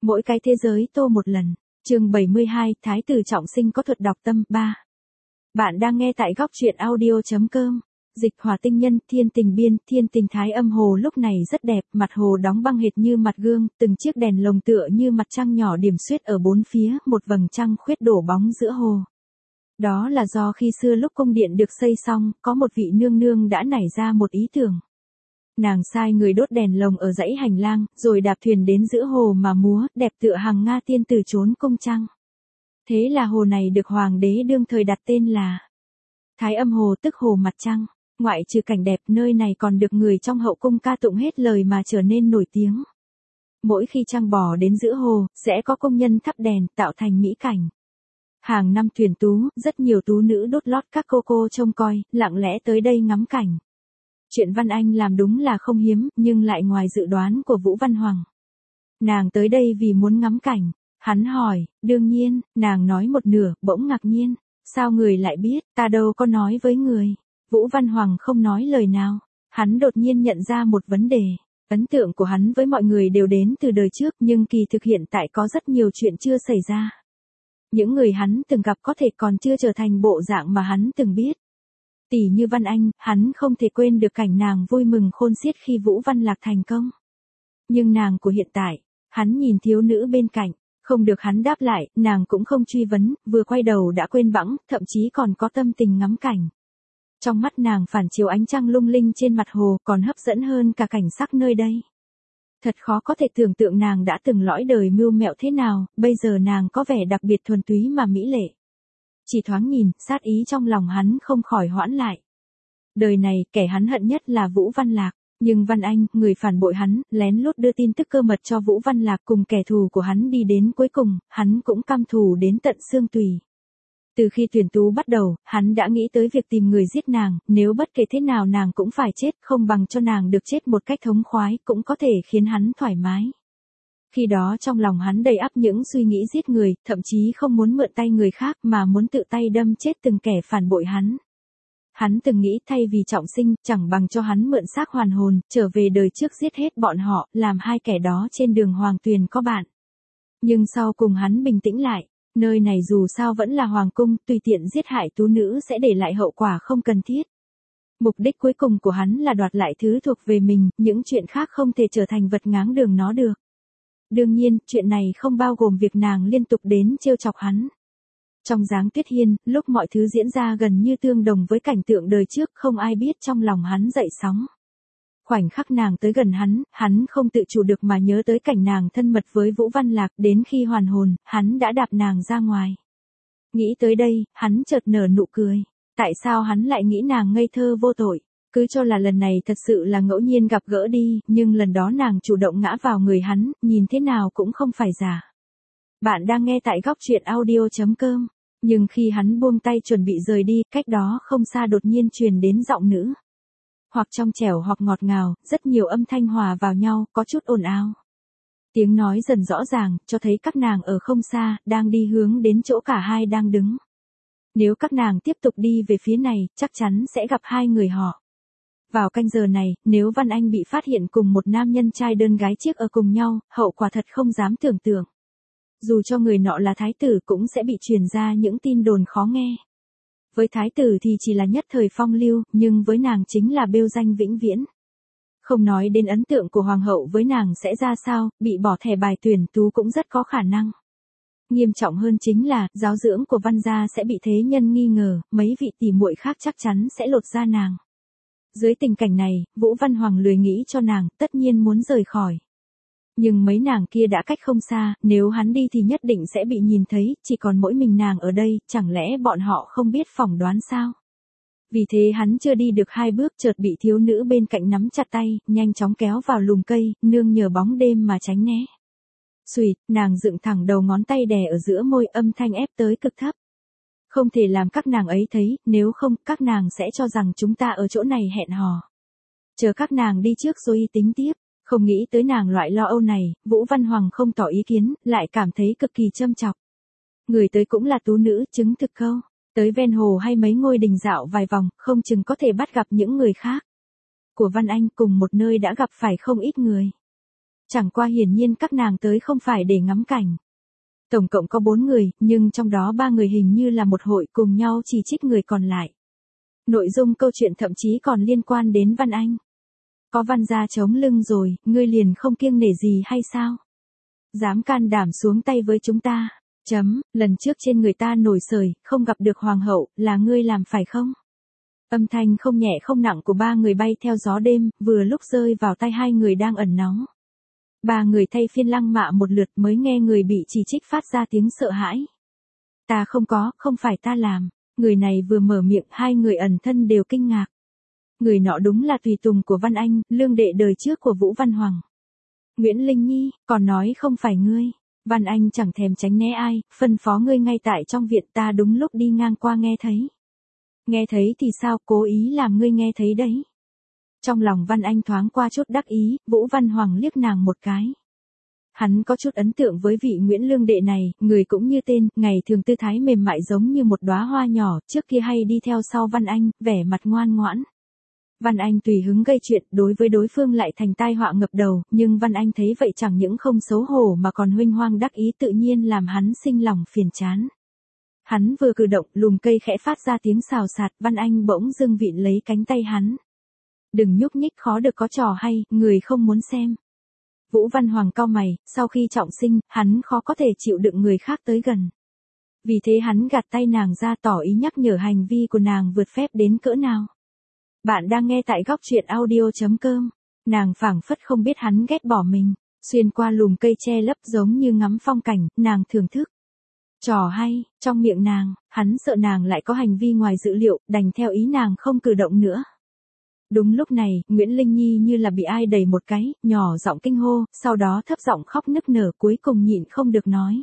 Mỗi cái thế giới tô một lần. Chương 72, Thái tử trọng sinh có thuật đọc tâm 3. Bạn đang nghe tại góc truyện audio.com. Dịch Hỏa tinh nhân, thiên tình biên, thiên tình Thái Âm hồ lúc này rất đẹp, mặt hồ đóng băng hệt như mặt gương, từng chiếc đèn lồng tựa như mặt trăng nhỏ điểm xuyết ở bốn phía, một vầng trăng khuyết đổ bóng giữa hồ. Đó là do khi xưa lúc cung điện được xây xong, có một vị nương nương đã nảy ra một ý tưởng. Nàng sai người đốt đèn lồng ở dãy hành lang, rồi đạp thuyền đến giữa hồ mà múa, đẹp tựa hàng Nga tiên tử trốn cung trăng. Thế là hồ này được hoàng đế đương thời đặt tên là Thái Âm hồ, tức hồ mặt trăng. Ngoại trừ cảnh đẹp, nơi này còn được người trong hậu cung ca tụng hết lời mà trở nên nổi tiếng. Mỗi khi trăng bò đến giữa hồ, sẽ có công nhân thắp đèn, tạo thành mỹ cảnh. Hàng năm thuyền tú, rất nhiều tú nữ đốt lót các cô trông coi, lặng lẽ tới đây ngắm cảnh. Chuyện Văn Anh làm đúng là không hiếm, nhưng lại ngoài dự đoán của Vũ Văn Hoàng. Nàng tới đây vì muốn ngắm cảnh. Hắn hỏi, đương nhiên, nàng nói một nửa, bỗng ngạc nhiên. Sao người lại biết, ta đâu có nói với người. Vũ Văn Hoàng không nói lời nào. Hắn đột nhiên nhận ra một vấn đề. Ấn tượng của hắn với mọi người đều đến từ đời trước, nhưng kỳ thực hiện tại có rất nhiều chuyện chưa xảy ra. Những người hắn từng gặp có thể còn chưa trở thành bộ dạng mà hắn từng biết. Tỷ như Văn Anh, hắn không thể quên được cảnh nàng vui mừng khôn xiết khi Vũ Văn Lạc thành công. Nhưng nàng của hiện tại, hắn nhìn thiếu nữ bên cạnh, không được hắn đáp lại, nàng cũng không truy vấn, vừa quay đầu đã quên bẵng, thậm chí còn có tâm tình ngắm cảnh. Trong mắt nàng phản chiếu ánh trăng lung linh trên mặt hồ còn hấp dẫn hơn cả cảnh sắc nơi đây. Thật khó có thể tưởng tượng nàng đã từng lõi đời mưu mẹo thế nào, bây giờ nàng có vẻ đặc biệt thuần túy mà mỹ lệ. Chỉ thoáng nhìn, sát ý trong lòng hắn không khỏi hoãn lại. Đời này, kẻ hắn hận nhất là Vũ Văn Lạc, nhưng Văn Anh, người phản bội hắn, lén lút đưa tin tức cơ mật cho Vũ Văn Lạc cùng kẻ thù của hắn đi đến cuối cùng, hắn cũng căm thù đến tận xương tùy. Từ khi tuyển tú bắt đầu, hắn đã nghĩ tới việc tìm người giết nàng, nếu bất kể thế nào nàng cũng phải chết, không bằng cho nàng được chết một cách thống khoái, cũng có thể khiến hắn thoải mái. Khi đó trong lòng hắn đầy ắp những suy nghĩ giết người, thậm chí không muốn mượn tay người khác mà muốn tự tay đâm chết từng kẻ phản bội hắn. Hắn từng nghĩ thay vì trọng sinh, chẳng bằng cho hắn mượn xác hoàn hồn, trở về đời trước giết hết bọn họ, làm hai kẻ đó trên đường hoàng tuyền có bạn. Nhưng sau cùng hắn bình tĩnh lại, nơi này dù sao vẫn là hoàng cung, tùy tiện giết hại tú nữ sẽ để lại hậu quả không cần thiết. Mục đích cuối cùng của hắn là đoạt lại thứ thuộc về mình, những chuyện khác không thể trở thành vật ngáng đường nó được. Đương nhiên, chuyện này không bao gồm việc nàng liên tục đến trêu chọc hắn. Trong Giáng Tuyết Hiên, lúc mọi thứ diễn ra gần như tương đồng với cảnh tượng đời trước, không ai biết trong lòng hắn dậy sóng. Khoảnh khắc nàng tới gần hắn không tự chủ được mà nhớ tới cảnh nàng thân mật với Vũ Văn Lạc, đến khi hoàn hồn, hắn đã đạp nàng ra ngoài. Nghĩ tới đây, hắn chợt nở nụ cười. Tại sao hắn lại nghĩ nàng ngây thơ vô tội? Cứ cho là lần này thật sự là ngẫu nhiên gặp gỡ đi, nhưng lần đó nàng chủ động ngã vào người hắn, nhìn thế nào cũng không phải giả. Bạn đang nghe tại góc truyện audio.com. Nhưng khi hắn buông tay chuẩn bị rời đi, cách đó không xa đột nhiên truyền đến giọng nữ. Hoặc trong trẻo hoặc ngọt ngào, rất nhiều âm thanh hòa vào nhau, có chút ồn ào. Tiếng nói dần rõ ràng, cho thấy các nàng ở không xa, đang đi hướng đến chỗ cả hai đang đứng. Nếu các nàng tiếp tục đi về phía này, chắc chắn sẽ gặp hai người họ. Vào canh giờ này, nếu Văn Anh bị phát hiện cùng một nam nhân trai đơn gái chiếc ở cùng nhau, hậu quả thật không dám tưởng tượng. Dù cho người nọ là thái tử cũng sẽ bị truyền ra những tin đồn khó nghe. Với thái tử thì chỉ là nhất thời phong lưu, nhưng với nàng chính là bêu danh vĩnh viễn. Không nói đến ấn tượng của hoàng hậu với nàng sẽ ra sao, bị bỏ thẻ bài tuyển tú cũng rất có khả năng. Nghiêm trọng hơn chính là, giáo dưỡng của Văn gia sẽ bị thế nhân nghi ngờ, mấy vị tỷ muội khác chắc chắn sẽ lột da nàng. Dưới tình cảnh này, Vũ Văn Hoàng lười nghĩ cho nàng, tất nhiên muốn rời khỏi. Nhưng mấy nàng kia đã cách không xa, nếu hắn đi thì nhất định sẽ bị nhìn thấy, chỉ còn mỗi mình nàng ở đây, chẳng lẽ bọn họ không biết phỏng đoán sao? Vì thế hắn chưa đi được hai bước chợt bị thiếu nữ bên cạnh nắm chặt tay, nhanh chóng kéo vào lùm cây, nương nhờ bóng đêm mà tránh né. Xuỵt, nàng dựng thẳng đầu ngón tay đè ở giữa môi, âm thanh ép tới cực thấp. Không thể làm các nàng ấy thấy, nếu không, các nàng sẽ cho rằng chúng ta ở chỗ này hẹn hò. Chờ các nàng đi trước rồi tính tiếp. Không nghĩ tới nàng loại lo âu này, Vũ Văn Hoàng không tỏ ý kiến, lại cảm thấy cực kỳ châm chọc. Người tới cũng là tú nữ, chứng thực câu. Tới ven hồ hay mấy ngôi đình dạo vài vòng, không chừng có thể bắt gặp những người khác. Của Văn Anh cùng một nơi đã gặp phải không ít người. Chẳng qua hiển nhiên các nàng tới không phải để ngắm cảnh. Tổng cộng có 4 người, nhưng trong đó 3 người hình như là một hội cùng nhau chỉ trích người còn lại. Nội dung câu chuyện thậm chí còn liên quan đến Văn Anh. Có Văn gia chống lưng rồi, ngươi liền không kiêng nể gì hay sao? Dám can đảm xuống tay với chúng ta. Lần trước trên người ta nổi sởi, không gặp được hoàng hậu, là ngươi làm phải không? Âm thanh không nhẹ không nặng của 3 người bay theo gió đêm, vừa lúc rơi vào tay 2 người đang ẩn náu. 3 người thay phiên lăng mạ một lượt mới nghe người bị chỉ trích phát ra tiếng sợ hãi. Ta không phải ta làm. Người này vừa mở miệng 2 người ẩn thân đều kinh ngạc. Người nọ đúng là tùy tùng của Văn Anh, lương đệ đời trước của Vũ Văn Hoàng. Nguyễn Linh Nhi, còn nói không phải ngươi. Văn Anh chẳng thèm tránh né ai, phân phó ngươi ngay tại trong viện, ta đúng lúc đi ngang qua nghe thấy. Nghe thấy thì sao, cố ý làm ngươi nghe thấy đấy. Trong lòng Văn Anh thoáng qua chút đắc ý, Vũ Văn Hoàng liếc nàng một cái. Hắn có chút ấn tượng với vị Nguyễn Lương đệ này, người cũng như tên, ngày thường tư thái mềm mại giống như một đóa hoa nhỏ, trước kia hay đi theo sau Văn Anh, vẻ mặt ngoan ngoãn. Văn Anh tùy hứng gây chuyện, đối với đối phương lại thành tai họa ngập đầu, nhưng Văn Anh thấy vậy chẳng những không xấu hổ mà còn huênh hoang đắc ý, tự nhiên làm hắn sinh lòng phiền chán. Hắn vừa cử động, lùm cây khẽ phát ra tiếng xào xạc, Văn Anh bỗng dưng vịn lấy cánh tay hắn. Đừng nhúc nhích, khó được có trò hay, người không muốn xem. Vũ Văn Hoàng cau mày, sau khi trọng sinh, hắn khó có thể chịu đựng người khác tới gần. Vì thế hắn gạt tay nàng ra, tỏ ý nhắc nhở hành vi của nàng vượt phép đến cỡ nào. Bạn đang nghe tại góc truyện audio.com. Nàng phảng phất không biết hắn ghét bỏ mình, xuyên qua lùm cây che lấp giống như ngắm phong cảnh, nàng thưởng thức. Trò hay, trong miệng nàng, hắn sợ nàng lại có hành vi ngoài dự liệu, đành theo ý nàng không cử động nữa. Đúng lúc này, Nguyễn Linh Nhi như là bị ai đẩy một cái, nhỏ giọng kinh hô, sau đó thấp giọng khóc nức nở, cuối cùng nhịn không được nói.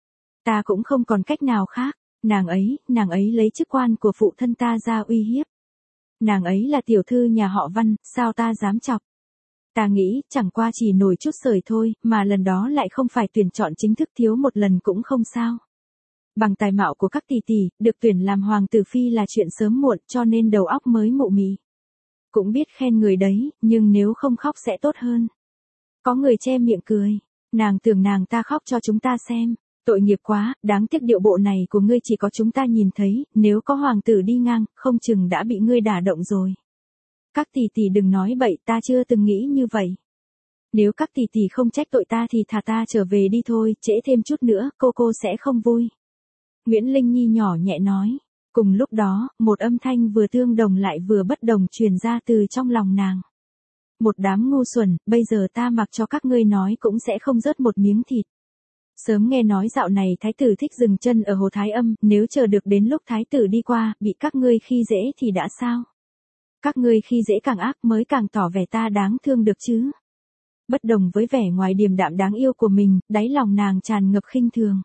Ta cũng không còn cách nào khác, nàng ấy lấy chức quan của phụ thân ta ra uy hiếp. Nàng ấy là tiểu thư nhà họ Văn, sao ta dám chọc. Ta nghĩ, chẳng qua chỉ nổi chút sởi thôi, mà lần đó lại không phải tuyển chọn chính thức, thiếu một lần cũng không sao. Bằng tài mạo của các tỷ tỷ, được tuyển làm hoàng tử phi là chuyện sớm muộn, cho nên đầu óc mới mụ mị. Cũng biết khen người đấy, nhưng nếu không khóc sẽ tốt hơn. Có người che miệng cười. Nàng tưởng nàng ta khóc cho chúng ta xem. Tội nghiệp quá, đáng tiếc điệu bộ này của ngươi chỉ có chúng ta nhìn thấy, nếu có hoàng tử đi ngang, không chừng đã bị ngươi đả động rồi. Các tỷ tỷ đừng nói bậy, ta chưa từng nghĩ như vậy. Nếu các tỷ tỷ không trách tội ta thì thả ta trở về đi thôi, trễ thêm chút nữa, cô sẽ không vui. Nguyễn Linh Nhi nhỏ nhẹ nói. Cùng lúc đó, một âm thanh vừa tương đồng lại vừa bất đồng truyền ra từ trong lòng nàng. Một đám ngu xuẩn, bây giờ ta mặc cho các ngươi nói cũng sẽ không rớt một miếng thịt. Sớm nghe nói dạo này thái tử thích dừng chân ở Hồ Thái Âm, nếu chờ được đến lúc thái tử đi qua, bị các ngươi khi dễ thì đã sao? Các ngươi khi dễ càng ác mới càng tỏ vẻ ta đáng thương được chứ. Bất đồng với vẻ ngoài điềm đạm đáng yêu của mình, đáy lòng nàng tràn ngập khinh thường.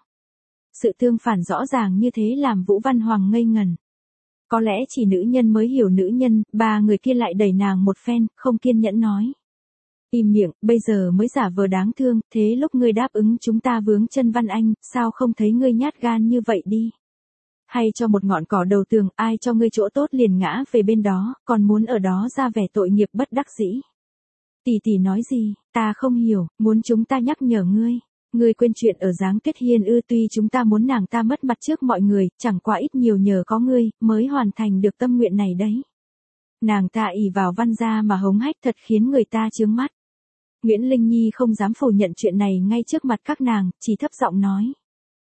Sự tương phản rõ ràng như thế làm Vũ Văn Hoàng ngây ngẩn. Có lẽ chỉ nữ nhân mới hiểu nữ nhân, 3 người kia lại đẩy nàng một phen, không kiên nhẫn nói. Im miệng, bây giờ mới giả vờ đáng thương, thế lúc ngươi đáp ứng chúng ta vướng chân Văn Anh, sao không thấy ngươi nhát gan như vậy đi. Hay cho một ngọn cỏ đầu tường, ai cho ngươi chỗ tốt liền ngã về bên đó, còn muốn ở đó ra vẻ tội nghiệp bất đắc dĩ. Tỷ tỷ nói gì, ta không hiểu, muốn chúng ta nhắc nhở ngươi. Ngươi quên chuyện ở Giáng Tuyết Hiên ư, tuy chúng ta muốn nàng ta mất mặt trước mọi người, chẳng qua ít nhiều nhờ có ngươi, mới hoàn thành được tâm nguyện này đấy. Nàng ta ỷ vào Văn gia mà hống hách thật khiến người ta chướng mắt. Nguyễn Linh Nhi không dám phủ nhận chuyện này ngay trước mặt các nàng, chỉ thấp giọng nói.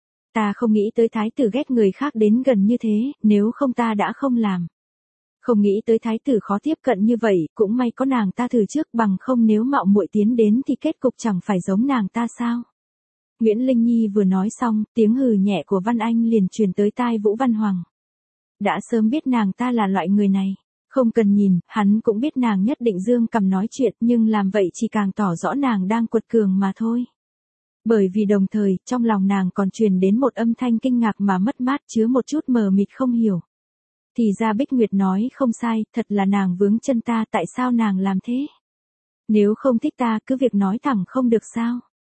Ta không nghĩ tới thái tử ghét người khác đến gần như thế, nếu không ta đã không làm. Không nghĩ tới thái tử khó tiếp cận như vậy, cũng may có nàng ta thử trước, bằng không nếu mạo muội tiến đến thì kết cục chẳng phải giống nàng ta sao. Nguyễn Linh Nhi vừa nói xong, tiếng hừ nhẹ của Văn Anh liền truyền tới tai Vũ Văn Hoàng. Đã sớm biết nàng ta là loại người này. Không cần nhìn, hắn cũng biết nàng nhất định dương cầm nói chuyện, nhưng làm vậy chỉ càng tỏ rõ nàng đang quật cường mà thôi. Bởi vì đồng thời, trong lòng nàng còn truyền đến một âm thanh kinh ngạc mà mất mát, chứa một chút mờ mịt không hiểu. Thì ra Bích Nguyệt nói không sai, thật là nàng vướng chân ta, tại sao nàng làm thế? Nếu không thích ta, cứ việc nói thẳng không được sao?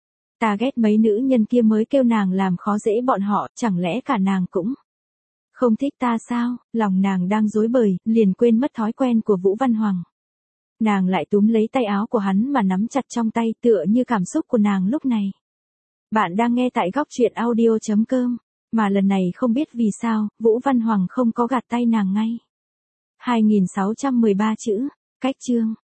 Ta ghét mấy nữ nhân kia mới kêu nàng làm khó dễ bọn họ, chẳng lẽ cả nàng cũng không thích ta sao? Lòng nàng đang rối bời, liền quên mất thói quen của Vũ Văn Hoàng. Nàng lại túm lấy tay áo của hắn mà nắm chặt trong tay tựa như cảm xúc của nàng lúc này. Bạn đang nghe tại góc truyện audio.com, mà lần này không biết vì sao, Vũ Văn Hoàng không có gạt tay nàng ngay. 2613 chữ, cách chương.